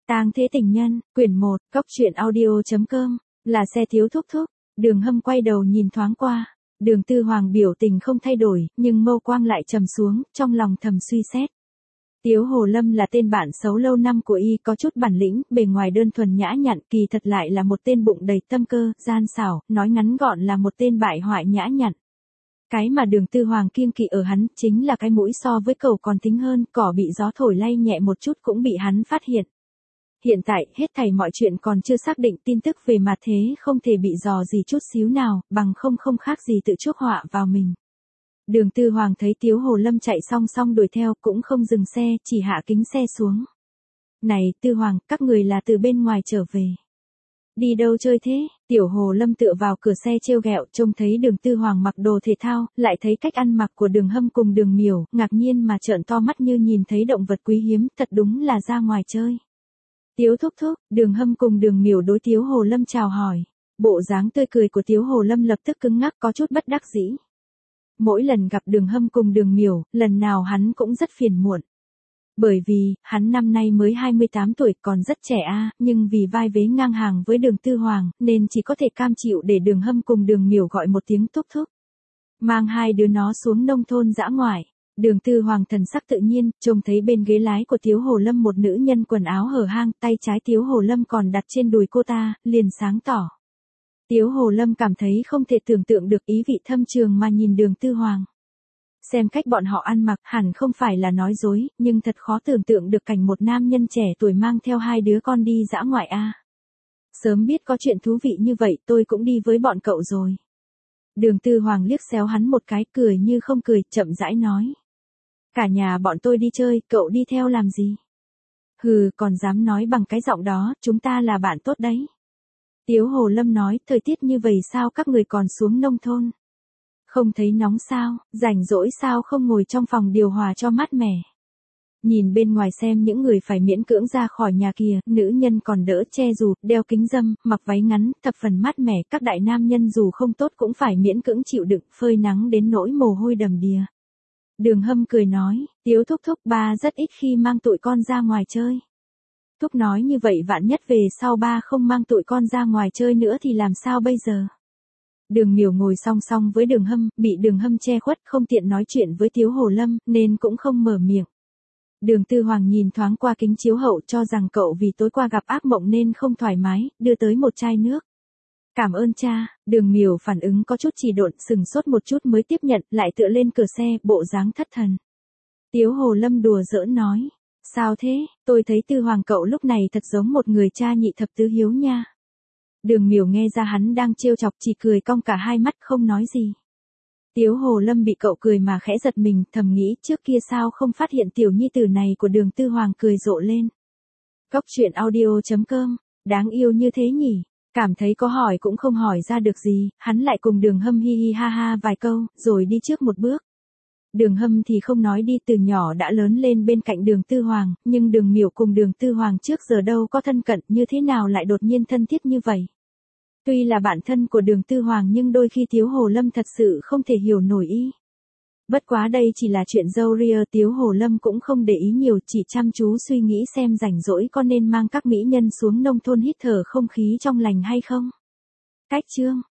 Tang Thế Tình Nhân, quyển 1, Cóc Truyện Audio.com, là xe thiếu thúc thúc. Đường Hâm quay đầu nhìn thoáng qua. Đường Tư Hoàng biểu tình không thay đổi, nhưng mâu quang lại trầm xuống, trong lòng thầm suy xét. Tiếu Hồ Lâm là tên bạn xấu lâu năm của y, có chút bản lĩnh, bề ngoài đơn thuần nhã nhặn, kỳ thật lại là một tên bụng đầy tâm cơ, gian xảo, nói ngắn gọn là một tên bại hoại nhã nhặn. Cái mà Đường Tư Hoàng kiêng kỵ ở hắn, chính là cái mũi so với cẩu còn thính hơn, cỏ bị gió thổi lay nhẹ một chút cũng bị hắn phát hiện. Hiện tại, hết thảy mọi chuyện còn chưa xác định, tin tức về mặt thế không thể bị dò gì chút xíu nào, bằng không khác gì tự chuốc họa vào mình. Đường Tư Hoàng thấy Tiếu Hồ Lâm chạy song song đuổi theo, cũng không dừng xe, chỉ hạ kính xe xuống. Này, Tư Hoàng, các người là từ bên ngoài trở về. Đi đâu chơi thế? Tiểu Hồ Lâm tựa vào cửa xe trêu ghẹo, trông thấy Đường Tư Hoàng mặc đồ thể thao, lại thấy cách ăn mặc của Đường Hâm cùng Đường Miểu, ngạc nhiên mà trợn to mắt như nhìn thấy động vật quý hiếm, thật đúng là ra ngoài chơi. Tiếu thúc thúc, Đường Hâm cùng Đường Miểu đối Tiếu Hồ Lâm chào hỏi. Bộ dáng tươi cười của Tiếu Hồ Lâm lập tức cứng ngắc, có chút bất đắc dĩ. Mỗi lần gặp Đường Hâm cùng Đường Miểu, lần nào hắn cũng rất phiền muộn. Bởi vì, hắn năm nay mới 28 tuổi, còn rất trẻ nhưng vì vai vế ngang hàng với Đường Tư Hoàng, nên chỉ có thể cam chịu để Đường Hâm cùng Đường Miểu gọi một tiếng thúc thúc. Mang hai đứa nó xuống nông thôn dã ngoại. Đường Tư Hoàng thần sắc tự nhiên, trông thấy bên ghế lái của Tiếu Hồ Lâm một nữ nhân quần áo hở hang, tay trái Tiếu Hồ Lâm còn đặt trên đùi cô ta, liền sáng tỏ. Tiếu Hồ Lâm cảm thấy không thể tưởng tượng được, ý vị thâm trường mà nhìn Đường Tư Hoàng. Xem cách bọn họ ăn mặc hẳn không phải là nói dối, nhưng thật khó tưởng tượng được cảnh một nam nhân trẻ tuổi mang theo hai đứa con đi dã ngoại Sớm biết có chuyện thú vị như vậy tôi cũng đi với bọn cậu rồi. Đường Tư Hoàng liếc xéo hắn một cái, cười như không cười, chậm rãi nói. Cả nhà bọn tôi đi chơi, cậu đi theo làm gì? Hừ, còn dám nói bằng cái giọng đó, chúng ta là bạn tốt đấy. Tiếu Hồ Lâm nói, thời tiết như vậy sao các người còn xuống nông thôn? Không thấy nóng sao, rảnh rỗi sao không ngồi trong phòng điều hòa cho mát mẻ. Nhìn bên ngoài xem những người phải miễn cưỡng ra khỏi nhà kìa, nữ nhân còn đỡ che dù, đeo kính râm, mặc váy ngắn, thập phần mát mẻ, các đại nam nhân dù không tốt cũng phải miễn cưỡng chịu đựng, phơi nắng đến nỗi mồ hôi đầm đìa. Đường Hâm cười nói, Tiếu thúc thúc, ba rất ít khi mang tụi con ra ngoài chơi. Thúc nói như vậy vạn nhất về sau ba không mang tụi con ra ngoài chơi nữa thì làm sao bây giờ? Đường Miểu ngồi song song với Đường Hâm, bị Đường Hâm che khuất, không tiện nói chuyện với Tiếu Hồ Lâm, nên cũng không mở miệng. Đường Tư Hoàng nhìn thoáng qua kính chiếu hậu, cho rằng cậu vì tối qua gặp ác mộng nên không thoải mái, đưa tới một chai nước. Cảm ơn cha. Đường Miểu phản ứng có chút trì độn, sừng sốt một chút mới tiếp nhận, lại tựa lên cửa xe, bộ dáng thất thần. Tiếu Hồ Lâm đùa giỡn nói, sao thế, tôi thấy Tư Hoàng cậu lúc này thật giống một người cha nhị thập tứ hiếu nha. Đường Miểu nghe ra hắn đang trêu chọc, chỉ cười cong cả hai mắt không nói gì. Tiếu Hồ Lâm bị cậu cười mà khẽ giật mình, thầm nghĩ trước kia sao không phát hiện tiểu nhi tử này của Đường Tư Hoàng cười rộ lên. Cóc Truyện Audio.com, đáng yêu như thế nhỉ. Cảm thấy có hỏi cũng không hỏi ra được gì, hắn lại cùng Đường Hâm hi hi ha ha vài câu, rồi đi trước một bước. Đường Hâm thì không nói đi, từ nhỏ đã lớn lên bên cạnh Đường Tư Hoàng, nhưng Đường Miểu cùng Đường Tư Hoàng trước giờ đâu có thân cận, như thế nào lại đột nhiên thân thiết như vậy. Tuy là bạn thân của Đường Tư Hoàng nhưng đôi khi Tiếu Hồ Lâm thật sự không thể hiểu nổi ý. Bất quá đây chỉ là chuyện dâu ria, Tiếu Hồ Lâm cũng không để ý nhiều, chỉ chăm chú suy nghĩ xem rảnh rỗi có nên mang các mỹ nhân xuống nông thôn hít thở không khí trong lành hay không. Cách chương